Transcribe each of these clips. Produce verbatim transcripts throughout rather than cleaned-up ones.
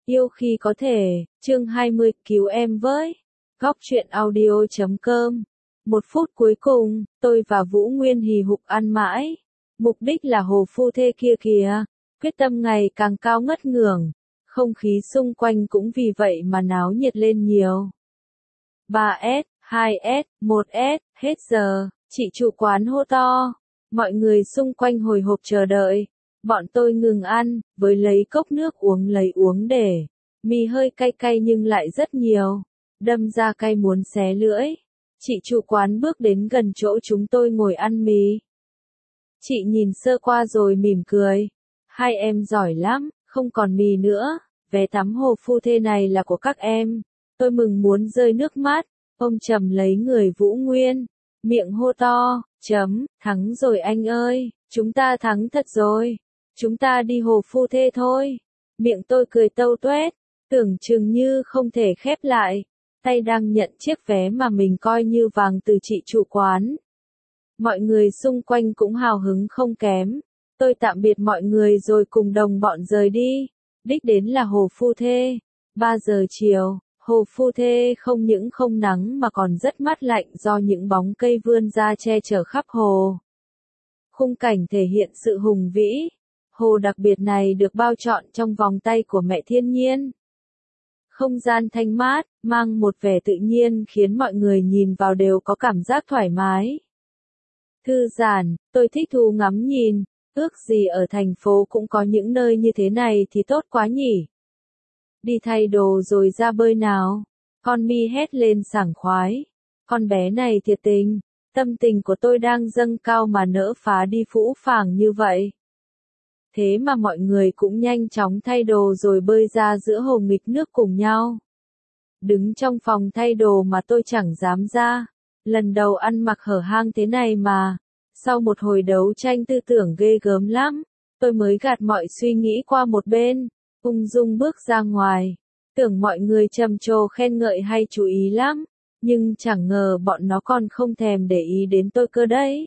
Yêu khi có thể, chương hai mươi, cứu em với. Góc truyện audio chấm com. Một phút cuối cùng, tôi và Vũ Nguyên hì hục ăn mãi. Mục đích là hồ phu thê kia kìa. Quyết tâm ngày càng cao ngất ngưởng. Không khí xung quanh cũng vì vậy mà náo nhiệt lên nhiều. ba S, hai S, một S, hết giờ, chị chủ quán hô to. Mọi người xung quanh hồi hộp chờ đợi. Bọn tôi ngừng ăn, với lấy cốc nước uống lấy uống để. Mì hơi cay cay nhưng lại rất nhiều. Đâm ra cay muốn xé lưỡi. Chị chủ quán bước đến gần chỗ chúng tôi ngồi ăn mì. Chị nhìn sơ qua rồi mỉm cười. Hai em giỏi lắm, không còn mì nữa. Vé tắm hồ phu thê này là của các em. Tôi mừng muốn rơi nước mắt. Ông Trầm lấy người Vũ Nguyên. Miệng hô to, chấm, thắng rồi anh ơi, chúng ta thắng thật rồi. Chúng ta đi hồ phu thê thôi. Miệng tôi cười tâu tuét, tưởng chừng như không thể khép lại. Tay đang nhận chiếc vé mà mình coi như vàng từ chị chủ quán. Mọi người xung quanh cũng hào hứng không kém. Tôi tạm biệt mọi người rồi cùng đồng bọn rời đi. Đích đến là hồ phu thê. ba giờ chiều, hồ phu thê không những không nắng mà còn rất mát lạnh do những bóng cây vươn ra che chở khắp hồ. Khung cảnh thể hiện sự hùng vĩ. Hồ đặc biệt này được bao trọn trong vòng tay của mẹ thiên nhiên. Không gian thanh mát, mang một vẻ tự nhiên khiến mọi người nhìn vào đều có cảm giác thoải mái. Thư giãn, tôi thích thú ngắm nhìn, ước gì ở thành phố cũng có những nơi như thế này thì tốt quá nhỉ. Đi thay đồ rồi ra bơi nào. Con Mi hét lên sảng khoái. Con bé này thiệt tình, tâm tình của tôi đang dâng cao mà nỡ phá đi phũ phàng như vậy. Thế mà mọi người cũng nhanh chóng thay đồ rồi bơi ra giữa hồ nghịch nước cùng nhau. Đứng trong phòng thay đồ mà tôi chẳng dám ra. Lần đầu ăn mặc hở hang thế này mà. Sau một hồi đấu tranh tư tưởng ghê gớm lắm, tôi mới gạt mọi suy nghĩ qua một bên, ung dung bước ra ngoài. Tưởng mọi người trầm trồ khen ngợi hay chú ý lắm, nhưng chẳng ngờ bọn nó còn không thèm để ý đến tôi cơ đấy.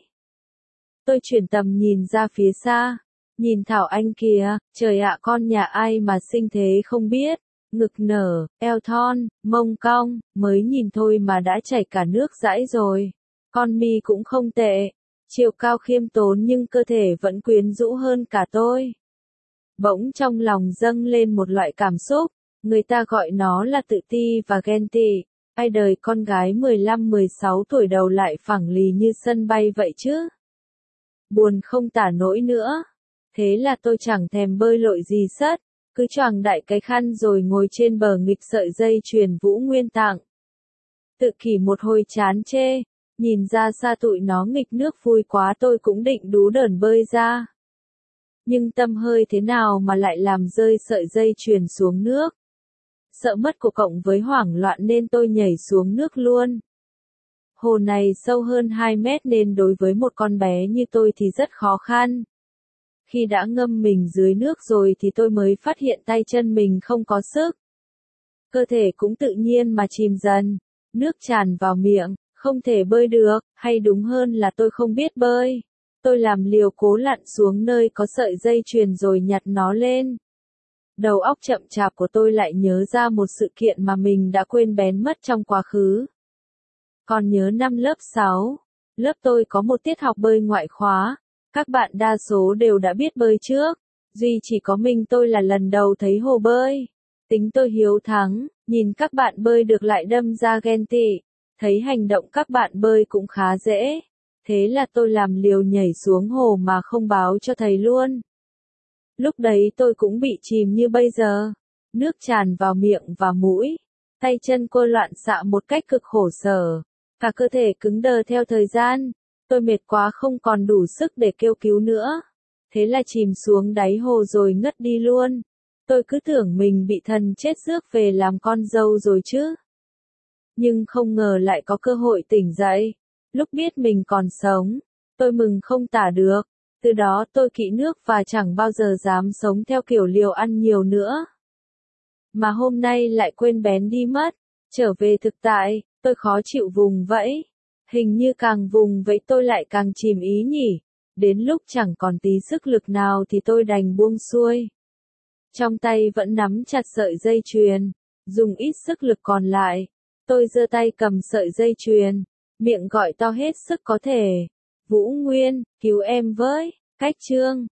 Tôi chuyển tầm nhìn ra phía xa. Nhìn Thảo Anh kìa, trời ạ, con nhà ai mà xinh thế không biết, ngực nở, eo thon, mông cong, mới nhìn thôi mà đã chảy cả nước dãi rồi. Con Mi cũng không tệ, chiều cao khiêm tốn nhưng cơ thể vẫn quyến rũ hơn cả tôi. Bỗng trong lòng dâng lên một loại cảm xúc, người ta gọi nó là tự ti và ghen tị. Ai đời con gái mười lăm mười sáu tuổi đầu lại phẳng lì như sân bay vậy chứ. Buồn không tả nổi nữa. Thế là tôi chẳng thèm bơi lội gì sất, cứ choàng đại cái khăn rồi ngồi trên bờ nghịch sợi dây chuyền Vũ Nguyên tặng. Tự kỷ một hồi chán chê, nhìn ra xa tụi nó nghịch nước vui quá tôi cũng định đú đờn bơi ra. Nhưng tâm hơi thế nào mà lại làm rơi sợi dây chuyền xuống nước. Sợ mất của cộng với hoảng loạn nên tôi nhảy xuống nước luôn. Hồ này sâu hơn hai mét nên đối với một con bé như tôi thì rất khó khăn. Khi đã ngâm mình dưới nước rồi thì tôi mới phát hiện tay chân mình không có sức. Cơ thể cũng tự nhiên mà chìm dần. Nước tràn vào miệng, không thể bơi được, hay đúng hơn là tôi không biết bơi. Tôi làm liều cố lặn xuống nơi có sợi dây chuyền rồi nhặt nó lên. Đầu óc chậm chạp của tôi lại nhớ ra một sự kiện mà mình đã quên bén mất trong quá khứ. Còn nhớ năm lớp sáu, lớp tôi có một tiết học bơi ngoại khóa. Các bạn đa số đều đã biết bơi trước, duy chỉ có mình tôi là lần đầu thấy hồ bơi. Tính tôi hiếu thắng, nhìn các bạn bơi được lại đâm ra ghen tị, thấy hành động các bạn bơi cũng khá dễ. Thế là tôi làm liều nhảy xuống hồ mà không báo cho thầy luôn. Lúc đấy tôi cũng bị chìm như bây giờ, nước tràn vào miệng và mũi, tay chân cô loạn xạ một cách cực khổ sở, cả cơ thể cứng đờ theo thời gian. Tôi mệt quá không còn đủ sức để kêu cứu nữa. Thế là chìm xuống đáy hồ rồi ngất đi luôn. Tôi cứ tưởng mình bị thần chết rước về làm con dâu rồi chứ. Nhưng không ngờ lại có cơ hội tỉnh dậy. Lúc biết mình còn sống, tôi mừng không tả được. Từ đó tôi kỹ nước và chẳng bao giờ dám sống theo kiểu liều ăn nhiều nữa. Mà hôm nay lại quên bén đi mất. Trở về thực tại, tôi khó chịu vùng vẫy. Hình như càng vùng vẫy tôi lại càng chìm ý nhỉ. Đến lúc chẳng còn tí sức lực nào thì tôi đành buông xuôi. trong tay vẫn nắm chặt sợi dây chuyền, dùng ít sức lực còn lại. Tôi giơ tay cầm sợi dây chuyền, miệng gọi to hết sức có thể. Vũ Nguyên, cứu em với, cách chương.